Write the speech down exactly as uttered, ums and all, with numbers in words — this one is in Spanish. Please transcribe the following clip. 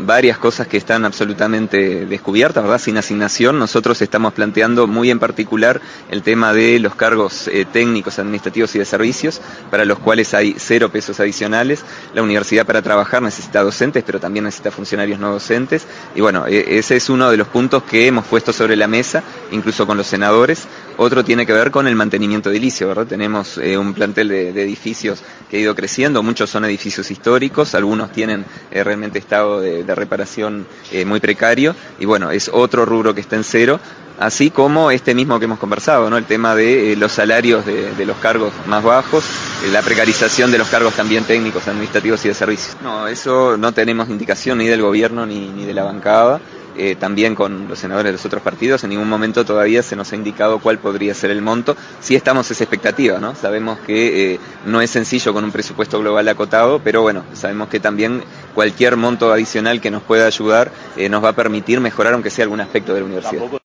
varias cosas que están absolutamente descubiertas, ¿verdad? Sin asignación. Nosotros estamos planteando muy en particular el tema de los cargos eh, técnicos, administrativos y de servicios, para los cuales hay cero pesos adicionales. La universidad para trabajar necesita docentes, pero también necesita funcionarios no docentes. Y bueno, eh, ese es uno de los puntos que hemos puesto sobre la mesa, incluso con los senadores. Otro tiene que ver con el mantenimiento edilicio, ¿verdad? Tenemos eh, un plantel de, de edificios que ha ido creciendo, muchos son edificios históricos, algunos tienen eh, realmente estado de, de reparación eh, muy precario, y bueno, es otro rubro que está en cero, así como este mismo que hemos conversado, ¿no? El tema de eh, los salarios de, de los cargos más bajos, eh, la precarización de los cargos también técnicos, administrativos y de servicios. No, eso no tenemos indicación ni del gobierno ni, ni de la bancada. Eh, también con los senadores de los otros partidos, en ningún momento todavía se nos ha indicado cuál podría ser el monto. Sí estamos en esa expectativa, ¿no? Sabemos que eh, no es sencillo con un presupuesto global acotado, pero bueno, sabemos que también cualquier monto adicional que nos pueda ayudar eh, nos va a permitir mejorar aunque sea algún aspecto de la universidad.